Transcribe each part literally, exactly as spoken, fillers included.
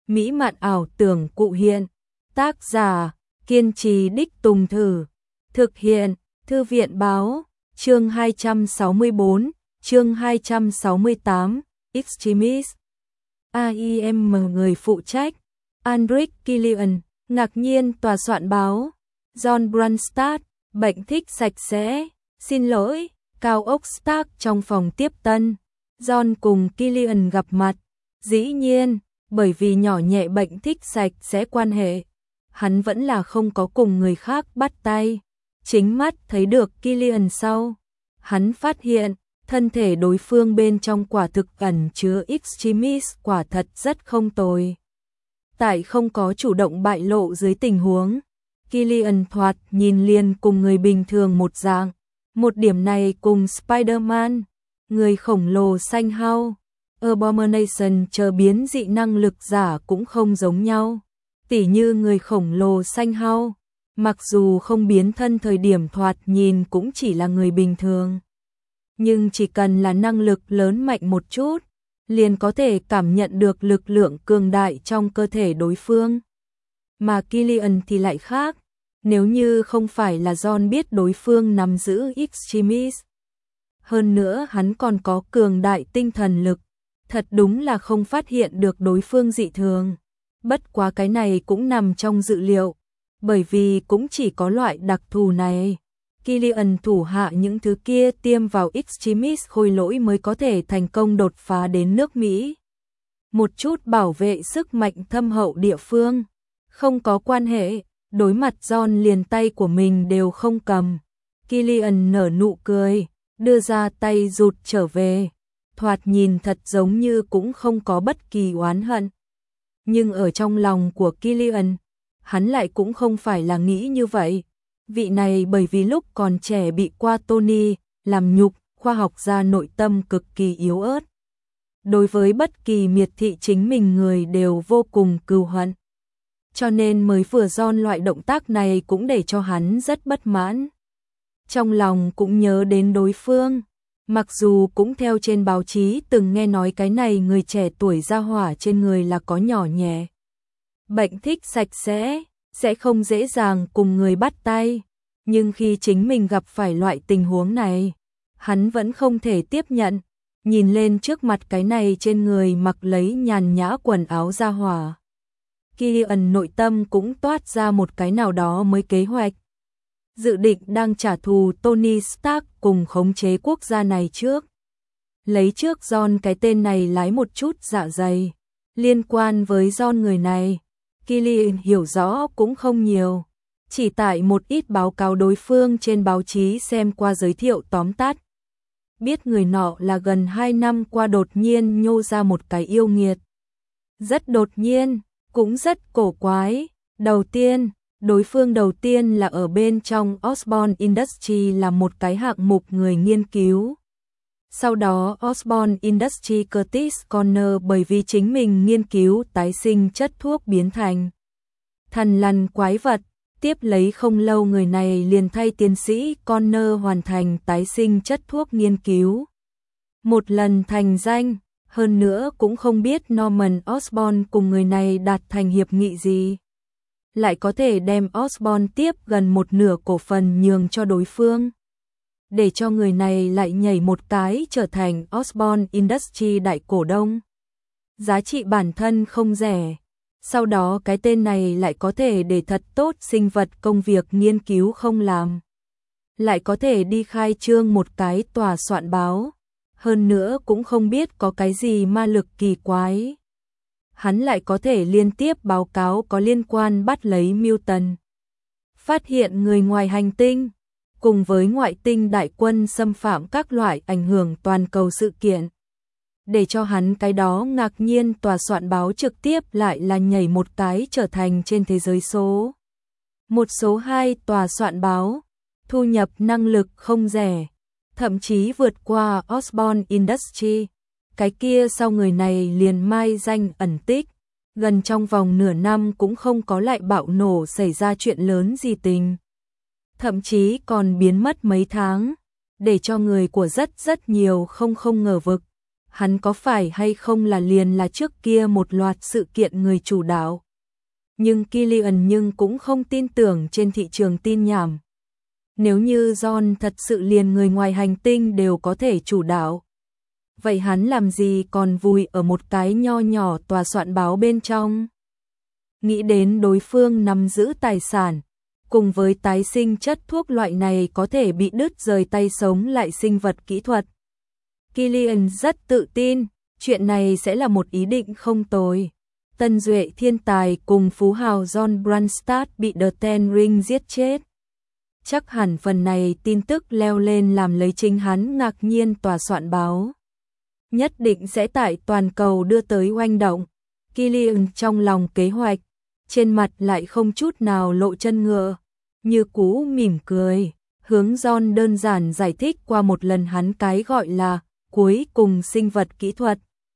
mỹ mạn ảo tưởng cụ hiện. Tác giả, kiên trì đích tùng thử. Thực hiện, Thư viện Báo. Chương hai trăm sáu mươi bốn, chương hai trăm sáu mươi tám, Extremis. a i em người phụ trách, Andric Killian, ngạc nhiên tòa soạn báo. John Brunstad, bệnh thích sạch sẽ, xin lỗi, cao ốc Stark trong phòng tiếp tân. John cùng Killian gặp mặt, dĩ nhiên, bởi vì nhỏ nhẹ bệnh thích sạch sẽ quan hệ, hắn vẫn là không có cùng người khác bắt tay. Chính mắt thấy được Killian sau, hắn phát hiện, thân thể đối phương bên trong quả thực ẩn chứa Extremis quả thật rất không tồi. Tại không có chủ động bại lộ dưới tình huống, Killian thoạt nhìn liền cùng người bình thường một dạng. Một điểm này cùng Spider-Man, người khổng lồ xanh hao, Abomination chờ biến dị năng lực giả cũng không giống nhau. Tỉ như người khổng lồ xanh hao, mặc dù không biến thân thời điểm thoạt nhìn cũng chỉ là người bình thường. Nhưng chỉ cần là năng lực lớn mạnh một chút, liền có thể cảm nhận được lực lượng cường đại trong cơ thể đối phương. Mà Killian thì lại khác, nếu như không phải là John biết đối phương nắm giữ Extremis. Hơn nữa hắn còn có cường đại tinh thần lực, thật đúng là không phát hiện được đối phương dị thường. Bất quá cái này cũng nằm trong dự liệu, bởi vì cũng chỉ có loại đặc thù này, Killian thủ hạ những thứ kia tiêm vào Extremis khôi lỗi mới có thể thành công đột phá đến nước Mỹ. Một chút bảo vệ sức mạnh thâm hậu địa phương, không có quan hệ, đối mặt John liền tay của mình đều không cầm. Killian nở nụ cười, đưa ra tay rụt trở về, thoạt nhìn thật giống như cũng không có bất kỳ oán hận. Nhưng ở trong lòng của Killian, hắn lại cũng không phải là nghĩ như vậy. Vị này bởi vì lúc còn trẻ bị qua Tony làm nhục, khoa học gia nội tâm cực kỳ yếu ớt. Đối với bất kỳ miệt thị chính mình người đều vô cùng cừu hận. Cho nên mới vừa John loại động tác này cũng để cho hắn rất bất mãn. Trong lòng cũng nhớ đến đối phương, mặc dù cũng theo trên báo chí từng nghe nói cái này người trẻ tuổi ra hỏa trên người là có nhỏ nhẹ. Bệnh thích sạch sẽ, sẽ không dễ dàng cùng người bắt tay, nhưng khi chính mình gặp phải loại tình huống này, hắn vẫn không thể tiếp nhận, nhìn lên trước mặt cái này trên người mặc lấy nhàn nhã quần áo ra hỏa. Killian nội tâm cũng toát ra một cái nào đó mới kế hoạch. Dự định đang trả thù Tony Stark cùng khống chế quốc gia này trước. Lấy trước John cái tên này lái một chút dạ dày. Liên quan với John người này, Killian hiểu rõ cũng không nhiều. Chỉ tại một ít báo cáo đối phương trên báo chí xem qua giới thiệu tóm tắt. Biết người nọ là gần hai năm qua đột nhiên nhô ra một cái yêu nghiệt. Rất đột nhiên, cũng rất cổ quái. Đầu tiên, đối phương đầu tiên là ở bên trong Osborn Industries là một cái hạng mục người nghiên cứu. Sau đó Osborn Industries Curtis Connor bởi vì chính mình nghiên cứu tái sinh chất thuốc biến thành thần lằn quái vật, tiếp lấy không lâu người này liền thay tiến sĩ Connor hoàn thành tái sinh chất thuốc nghiên cứu. Một lần thành danh, hơn nữa cũng không biết Norman Osborn cùng người này đạt thành hiệp nghị gì. Lại có thể đem Osborn tiếp gần một nửa cổ phần nhường cho đối phương. Để cho người này lại nhảy một cái trở thành Osborn Industries đại cổ đông. Giá trị bản thân không rẻ. Sau đó cái tên này lại có thể để thật tốt sinh vật công việc nghiên cứu không làm. Lại có thể đi khai trương một cái tòa soạn báo. Hơn nữa cũng không biết có cái gì ma lực kỳ quái. Hắn lại có thể liên tiếp báo cáo có liên quan bắt lấy Mutant. Phát hiện người ngoài hành tinh, cùng với ngoại tinh đại quân xâm phạm các loại ảnh hưởng toàn cầu sự kiện. Để cho hắn cái đó ngạc nhiên tòa soạn báo trực tiếp lại là nhảy một cái trở thành trên thế giới số. Một số hai tòa soạn báo, thu nhập năng lực không rẻ, thậm chí vượt qua Osborn Industries. Cái kia sau người này liền mai danh ẩn tích, gần trong vòng nửa năm cũng không có lại bạo nổ xảy ra chuyện lớn gì tình. Thậm chí còn biến mất mấy tháng, để cho người của rất rất nhiều không không ngờ vực. hắn có phải hay không là liền là trước kia một loạt sự kiện người chủ đạo. Nhưng Killian nhưng cũng không tin tưởng trên thị trường tin nhảm. Nếu như John thật sự liền người ngoài hành tinh đều có thể chủ đạo, vậy hắn làm gì còn vùi ở một cái nho nhỏ tòa soạn báo bên trong. Nghĩ đến đối phương nắm giữ tài sản, cùng với tái sinh chất thuốc loại này có thể bị đứt rời tay sống lại sinh vật kỹ thuật. Killian rất tự tin, chuyện này sẽ là một ý định không tồi. Tân duệ thiên tài cùng phú hào John Branstad bị The Ten Ring giết chết. Chắc hẳn phần này tin tức leo lên làm lấy chính hắn ngạc nhiên tòa soạn báo. Nhất định sẽ tại toàn cầu đưa tới oanh động. Killian trong lòng kế hoạch, trên mặt lại không chút nào lộ chân ngựa, như cũ mỉm cười, hướng John đơn giản giải thích qua một lần hắn cái gọi là cuối cùng sinh vật kỹ thuật.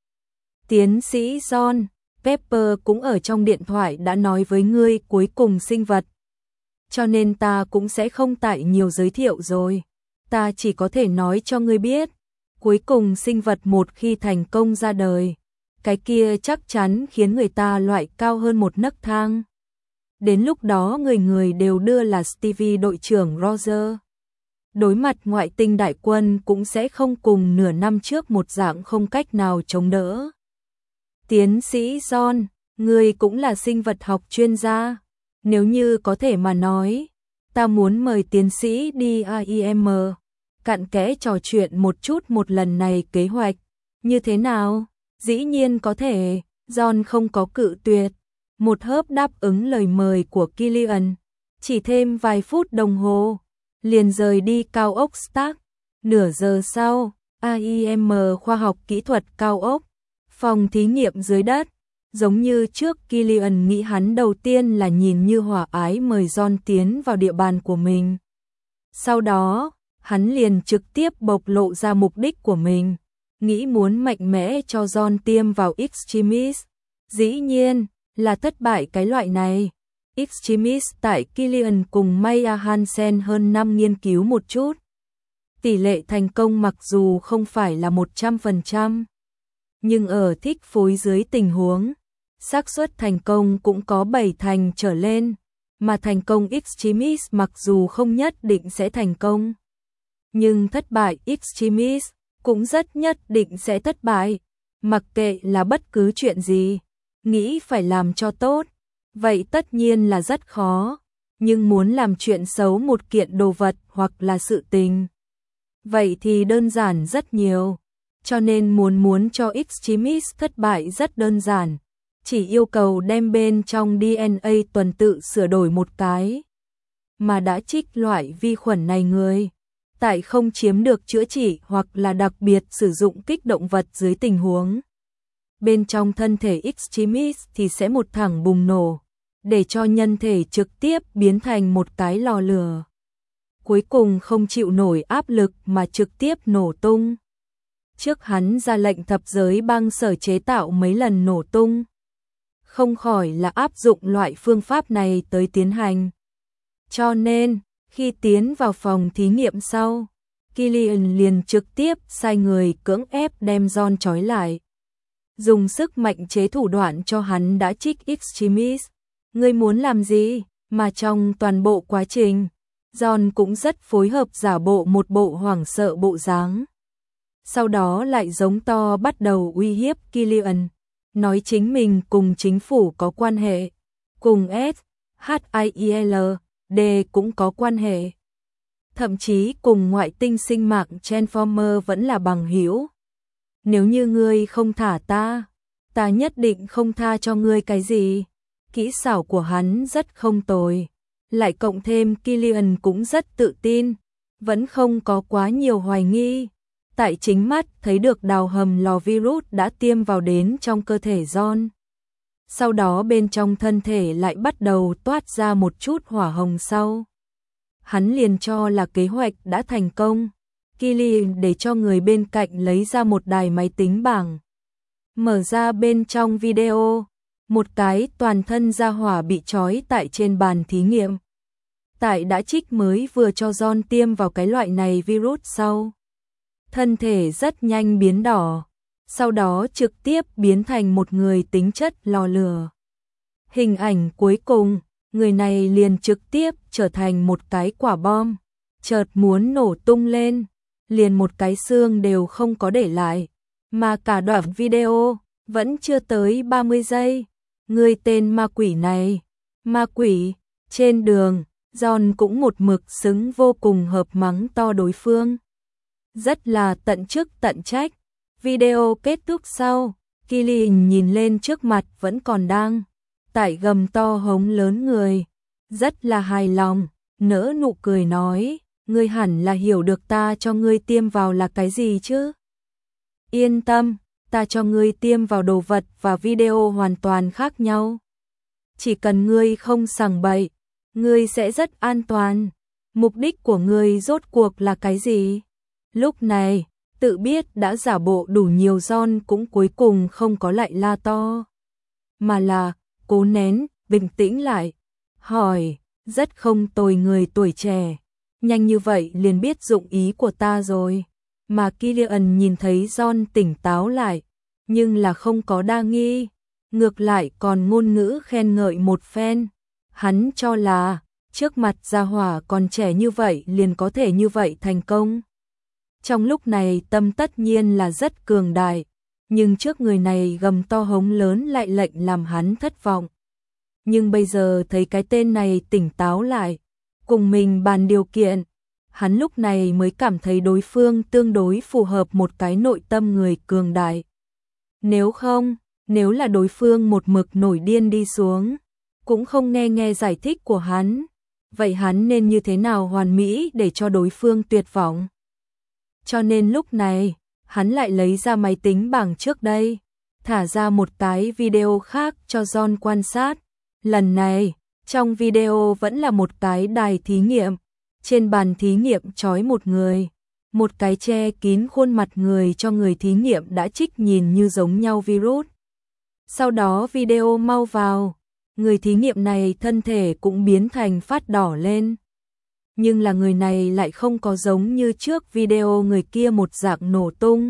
Tiến sĩ John, Pepper cũng ở trong điện thoại đã nói với ngươi cuối cùng sinh vật. Cho nên ta cũng sẽ không tại nhiều giới thiệu rồi. Ta chỉ có thể nói cho ngươi biết, cuối cùng sinh vật một khi thành công ra đời, cái kia chắc chắn khiến người ta loại cao hơn một nấc thang. Đến lúc đó người người đều đưa là Stevie đội trưởng Roger. Đối mặt ngoại tinh đại quân cũng sẽ không cùng nửa năm trước một dạng không cách nào chống đỡ. Tiến sĩ John, ngươi cũng là sinh vật học chuyên gia. Nếu như có thể mà nói, ta muốn mời tiến sĩ đi a i em cặn kẽ trò chuyện một chút một lần này kế hoạch. Như thế nào? Dĩ nhiên có thể, John không có cự tuyệt. Một hớp đáp ứng lời mời của Killian. Chỉ thêm vài phút đồng hồ, liền rời đi cao ốc Stark. Nửa giờ sau, a i em khoa học kỹ thuật cao ốc, phòng thí nghiệm dưới đất. Giống như trước Killian nghĩ hắn đầu tiên là nhìn như hòa ái mời John tiến vào địa bàn của mình. Sau đó, hắn liền trực tiếp bộc lộ ra mục đích của mình, nghĩ muốn mạnh mẽ cho John tiêm vào Extremis. Dĩ nhiên, là thất bại cái loại này. Extremis tại Killian cùng Maya Hansen hơn năm nghiên cứu một chút. Tỷ lệ thành công mặc dù không phải là một trăm phần trăm, nhưng ở thích phối dưới tình huống, xác suất thành công cũng có bảy thành trở lên, mà thành công Extremis mặc dù không nhất định sẽ thành công, nhưng thất bại Extremis cũng rất nhất định sẽ thất bại. Mặc kệ là bất cứ chuyện gì, nghĩ phải làm cho tốt, vậy tất nhiên là rất khó, nhưng muốn làm chuyện xấu một kiện đồ vật hoặc là sự tình, vậy thì đơn giản rất nhiều. Cho nên muốn muốn cho Extremis thất bại rất đơn giản, chỉ yêu cầu đem bên trong đê en a tuần tự sửa đổi một cái. Mà đã trích loại vi khuẩn này người, tại không chiếm được chữa trị hoặc là đặc biệt sử dụng kích động vật dưới tình huống, bên trong thân thể Extremis thì sẽ một thẳng bùng nổ, để cho nhân thể trực tiếp biến thành một cái lò lửa. Cuối cùng không chịu nổi áp lực mà trực tiếp nổ tung. Trước hắn ra lệnh thập giới băng sở chế tạo mấy lần nổ tung, không khỏi là áp dụng loại phương pháp này tới tiến hành. Cho nên, khi tiến vào phòng thí nghiệm sau, Killian liền trực tiếp sai người cưỡng ép đem John trói lại. Dùng sức mạnh chế thủ đoạn cho hắn đã trích Extremis. Ngươi muốn làm gì? Mà trong toàn bộ quá trình, John cũng rất phối hợp giả bộ một bộ hoảng sợ bộ dáng. Sau đó lại giống to bắt đầu uy hiếp Killian, nói chính mình cùng chính phủ có quan hệ, cùng S H I L D cũng có quan hệ. Thậm chí cùng ngoại tinh sinh mạng Transformer vẫn là bằng hữu. Nếu như ngươi không thả ta, ta nhất định không tha cho ngươi cái gì. Kỹ xảo của hắn rất không tồi. Lại cộng thêm Killian cũng rất tự tin, vẫn không có quá nhiều hoài nghi. Tại chính mắt thấy được đào hầm lò virus đã tiêm vào đến trong cơ thể John. Sau đó bên trong thân thể lại bắt đầu toát ra một chút hỏa hồng sau. Hắn liền cho là kế hoạch đã thành công. Killian để cho người bên cạnh lấy ra một đài máy tính bảng. Mở ra bên trong video, một cái toàn thân ra hỏa bị trói tại trên bàn thí nghiệm. Tại đã trích mới vừa cho John tiêm vào cái loại này virus sau. Thân thể rất nhanh biến đỏ, sau đó trực tiếp biến thành một người tính chất lò lửa. Hình ảnh cuối cùng, người này liền trực tiếp trở thành một cái quả bom, chợt muốn nổ tung lên, liền một cái xương đều không có để lại, mà cả đoạn video vẫn chưa tới ba mươi giây. Người tên ma quỷ này, ma quỷ, trên đường, John cũng một mực xứng vô cùng hợp mắng to đối phương. Rất là tận chức tận trách. Video kết thúc sau, Killian nhìn lên trước mặt vẫn còn đang tải gầm to hống lớn người. Rất là hài lòng, nỡ nụ cười nói, ngươi hẳn là hiểu được ta cho ngươi tiêm vào là cái gì chứ? Yên tâm, ta cho ngươi tiêm vào đồ vật và video hoàn toàn khác nhau. Chỉ cần ngươi không sằng bậy, ngươi sẽ rất an toàn. Mục đích của ngươi rốt cuộc là cái gì? Lúc này, tự biết đã giả bộ đủ nhiều John cũng cuối cùng không có lại la to. Mà là, cố nén, bình tĩnh lại. Hỏi, rất không tồi người tuổi trẻ. Nhanh như vậy liền biết dụng ý của ta rồi. Mà Killian nhìn thấy John tỉnh táo lại, nhưng là không có đa nghi. Ngược lại còn ngôn ngữ khen ngợi một phen. Hắn cho là, trước mặt gia hỏa còn trẻ như vậy liền có thể như vậy thành công. Trong lúc này tâm tất nhiên là rất cường đại, nhưng trước người này gầm to hống lớn lại lệnh làm hắn thất vọng. Nhưng bây giờ thấy cái tên này tỉnh táo lại, cùng mình bàn điều kiện, hắn lúc này mới cảm thấy đối phương tương đối phù hợp một cái nội tâm người cường đại. Nếu không, nếu là đối phương một mực nổi điên đi xuống, cũng không nghe nghe giải thích của hắn, vậy hắn nên như thế nào hoàn mỹ để cho đối phương tuyệt vọng? Cho nên lúc này, hắn lại lấy ra máy tính bảng trước đây, thả ra một cái video khác cho John quan sát. Lần này, trong video vẫn là một cái đài thí nghiệm, trên bàn thí nghiệm trói một người, một cái che kín khuôn mặt người cho người thí nghiệm đã trích nhìn như giống nhau virus. Sau đó video mau vào, người thí nghiệm này thân thể cũng biến thành phát đỏ lên. Nhưng là người này lại không có giống như trước video người kia một dạng nổ tung,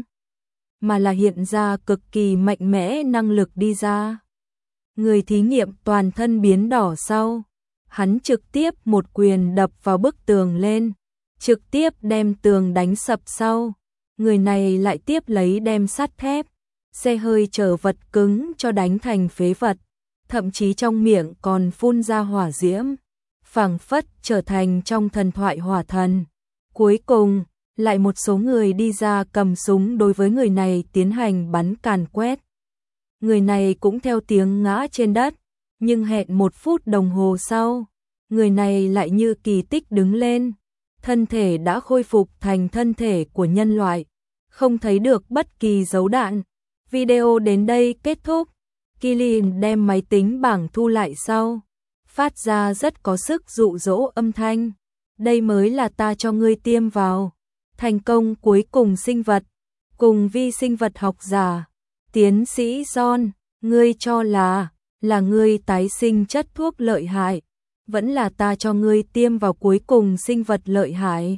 mà là hiện ra cực kỳ mạnh mẽ năng lực đi ra. Người thí nghiệm toàn thân biến đỏ sau, hắn trực tiếp một quyền đập vào bức tường lên, trực tiếp đem tường đánh sập sau. Người này lại tiếp lấy đem sắt thép, xe hơi chở vật cứng cho đánh thành phế vật, thậm chí trong miệng còn phun ra hỏa diễm, phảng phất trở thành trong thần thoại hỏa thần. Cuối cùng, lại một số người đi ra cầm súng đối với người này tiến hành bắn càn quét. Người này cũng theo tiếng ngã trên đất, nhưng hẹn một phút đồng hồ sau, người này lại như kỳ tích đứng lên, thân thể đã khôi phục thành thân thể của nhân loại, không thấy được bất kỳ dấu đạn. Video đến đây kết thúc, Killian đem máy tính bảng thu lại sau, phát ra rất có sức dụ dỗ âm thanh. Đây mới là ta cho ngươi tiêm vào. Thành công cuối cùng sinh vật, cùng vi sinh vật học giả. Tiến sĩ John, ngươi cho là, là ngươi tái sinh chất thuốc lợi hại, vẫn là ta cho ngươi tiêm vào cuối cùng sinh vật lợi hại.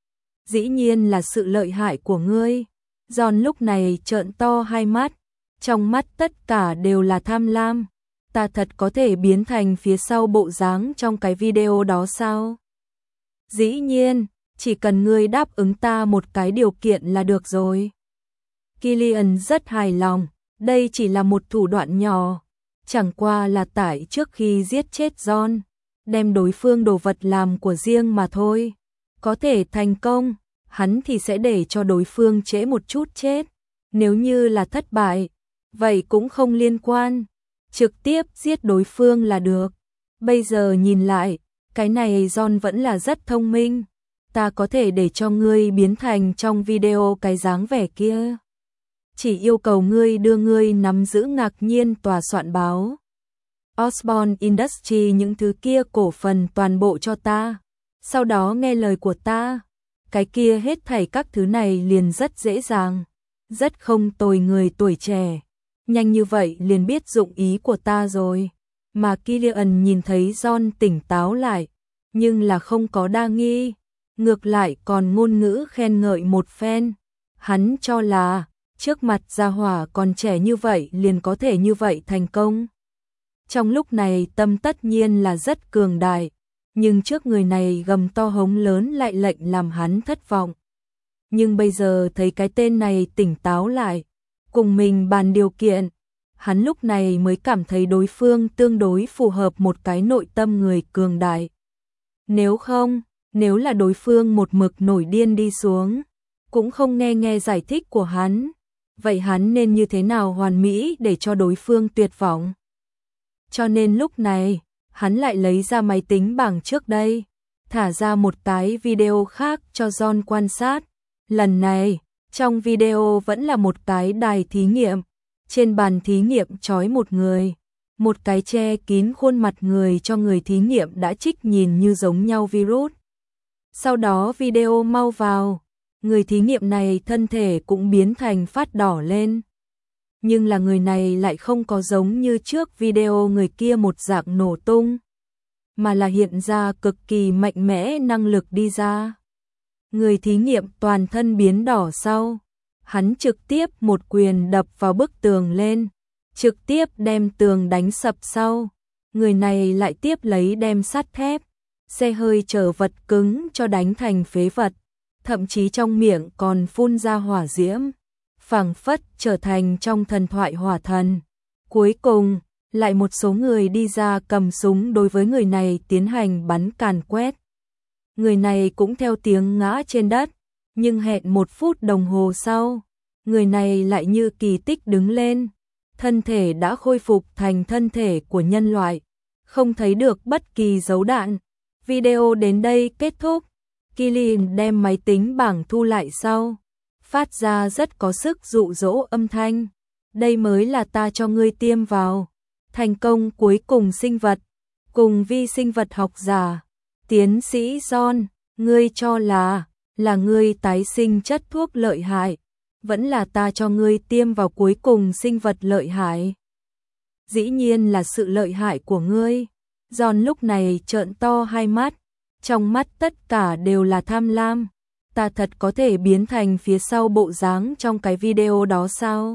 Dĩ nhiên là sự lợi hại của ngươi. John lúc này trợn to hai mắt, trong mắt tất cả đều là tham lam. Ta thật có thể biến thành phía sau bộ dáng trong cái video đó sao? Dĩ nhiên, chỉ cần ngươi đáp ứng ta một cái điều kiện là được rồi. Killian rất hài lòng, đây chỉ là một thủ đoạn nhỏ, chẳng qua là tải trước khi giết chết John, đem đối phương đồ vật làm của riêng mà thôi. Có thể thành công, hắn thì sẽ để cho đối phương trễ một chút chết. Nếu như là thất bại, vậy cũng không liên quan, trực tiếp giết đối phương là được. Bây giờ nhìn lại, cái này John vẫn là rất thông minh. Ta có thể để cho ngươi biến thành trong video cái dáng vẻ kia. Chỉ yêu cầu ngươi đưa ngươi nắm giữ ngạc nhiên tòa soạn báo Osborne Industries những thứ kia cổ phần toàn bộ cho ta. Sau đó nghe lời của ta. Cái kia hết thảy các thứ này liền rất dễ dàng. Rất không tồi người tuổi trẻ. Nhanh như vậy liền biết dụng ý của ta rồi. Mà Killian nhìn thấy John tỉnh táo lại, nhưng là không có đa nghi. Ngược lại còn ngôn ngữ khen ngợi một phen. Hắn cho là, trước mặt gia hỏa còn trẻ như vậy liền có thể như vậy thành công. Trong lúc này tâm tất nhiên là rất cường đại, nhưng trước người này gầm to hống lớn lại lệnh làm hắn thất vọng. Nhưng bây giờ thấy cái tên này tỉnh táo lại, cùng mình bàn điều kiện, hắn lúc này mới cảm thấy đối phương tương đối phù hợp một cái nội tâm người cường đại. Nếu không, nếu là đối phương một mực nổi điên đi xuống, cũng không nghe nghe giải thích của hắn, vậy hắn nên như thế nào hoàn mỹ để cho đối phương tuyệt vọng. Cho nên lúc này, hắn lại lấy ra máy tính bảng trước đây, thả ra một cái video khác cho John quan sát. Lần này, trong video vẫn là một cái đài thí nghiệm, trên bàn thí nghiệm trói một người, một cái che kín khuôn mặt người cho người thí nghiệm đã trích nhìn như giống nhau virus. Sau đó video mau vào, người thí nghiệm này thân thể cũng biến thành phát đỏ lên. Nhưng là người này lại không có giống như trước video người kia một dạng nổ tung, mà là hiện ra cực kỳ mạnh mẽ năng lực đi ra. Người thí nghiệm toàn thân biến đỏ sau, hắn trực tiếp một quyền đập vào bức tường lên, trực tiếp đem tường đánh sập sau. Người này lại tiếp lấy đem sắt thép, xe hơi chở vật cứng cho đánh thành phế vật, thậm chí trong miệng còn phun ra hỏa diễm, phảng phất trở thành trong thần thoại hỏa thần. Cuối cùng, lại một số người đi ra cầm súng đối với người này tiến hành bắn càn quét. Người này cũng theo tiếng ngã trên đất, nhưng hẹn một phút đồng hồ sau, người này lại như kỳ tích đứng lên, thân thể đã khôi phục thành thân thể của nhân loại, không thấy được bất kỳ dấu đạn. Video đến đây kết thúc, Killian đem máy tính bảng thu lại sau, phát ra rất có sức dụ dỗ âm thanh. Đây mới là ta cho ngươi tiêm vào. Thành công cuối cùng sinh vật, cùng vi sinh vật học giả. Tiến sĩ John, ngươi cho là, là ngươi tái sinh chất thuốc lợi hại, vẫn là ta cho ngươi tiêm vào cuối cùng sinh vật lợi hại. Dĩ nhiên là sự lợi hại của ngươi. John lúc này trợn to hai mắt, trong mắt tất cả đều là tham lam. Ta thật có thể biến thành phía sau bộ dáng trong cái video đó sao?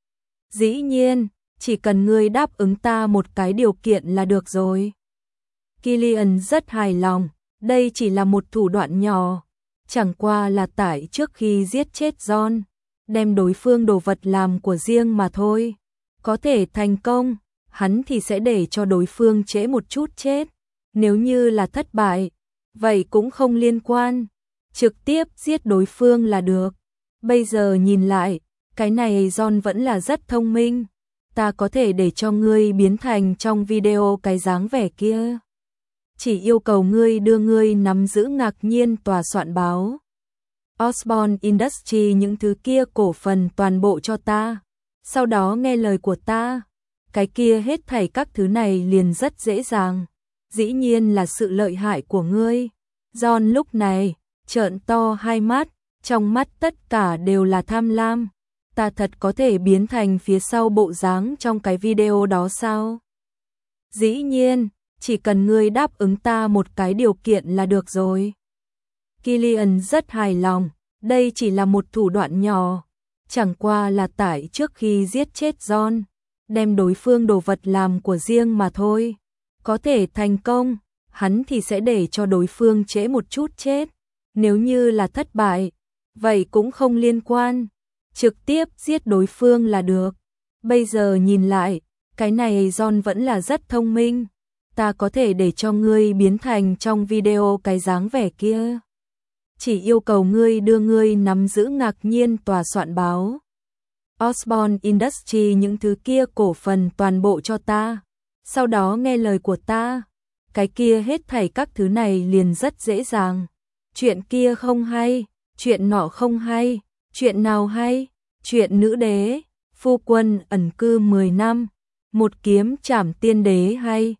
Dĩ nhiên, chỉ cần ngươi đáp ứng ta một cái điều kiện là được rồi. Killian rất hài lòng, đây chỉ là một thủ đoạn nhỏ, chẳng qua là tải trước khi giết chết John, đem đối phương đồ vật làm của riêng mà thôi. Có thể thành công, hắn thì sẽ để cho đối phương trễ một chút chết. Nếu như là thất bại, vậy cũng không liên quan, trực tiếp giết đối phương là được. Bây giờ nhìn lại, cái này John vẫn là rất thông minh. Ta có thể để cho ngươi biến thành trong video cái dáng vẻ kia. Chỉ yêu cầu ngươi đưa ngươi nắm giữ ngạc nhiên tòa soạn báo Osborne Industries những thứ kia cổ phần toàn bộ cho ta. Sau đó nghe lời của ta. Cái kia hết thảy các thứ này liền rất dễ dàng. Dĩ nhiên là sự lợi hại của ngươi. John lúc này trợn to hai mắt, trong mắt tất cả đều là tham lam. Ta thật có thể biến thành phía sau bộ dáng trong cái video đó sao? Dĩ nhiên, chỉ cần ngươi đáp ứng ta một cái điều kiện là được rồi. Killian rất hài lòng, đây chỉ là một thủ đoạn nhỏ, chẳng qua là tải trước khi giết chết John, đem đối phương đồ vật làm của riêng mà thôi. Có thể thành công, hắn thì sẽ để cho đối phương trễ một chút chết. Nếu như là thất bại, vậy cũng không liên quan, trực tiếp giết đối phương là được. Bây giờ nhìn lại, cái này John vẫn là rất thông minh. Ta có thể để cho ngươi biến thành trong video cái dáng vẻ kia. Chỉ yêu cầu ngươi đưa ngươi nắm giữ ngạc nhiên tòa soạn báo Osborne Industries những thứ kia cổ phần toàn bộ cho ta. Sau đó nghe lời của ta. Cái kia hết thảy các thứ này liền rất dễ dàng. Chuyện kia không hay, chuyện nọ không hay, chuyện nào hay? Chuyện nữ đế, phu quân ẩn cư mười năm, một kiếm trảm tiên đế hay?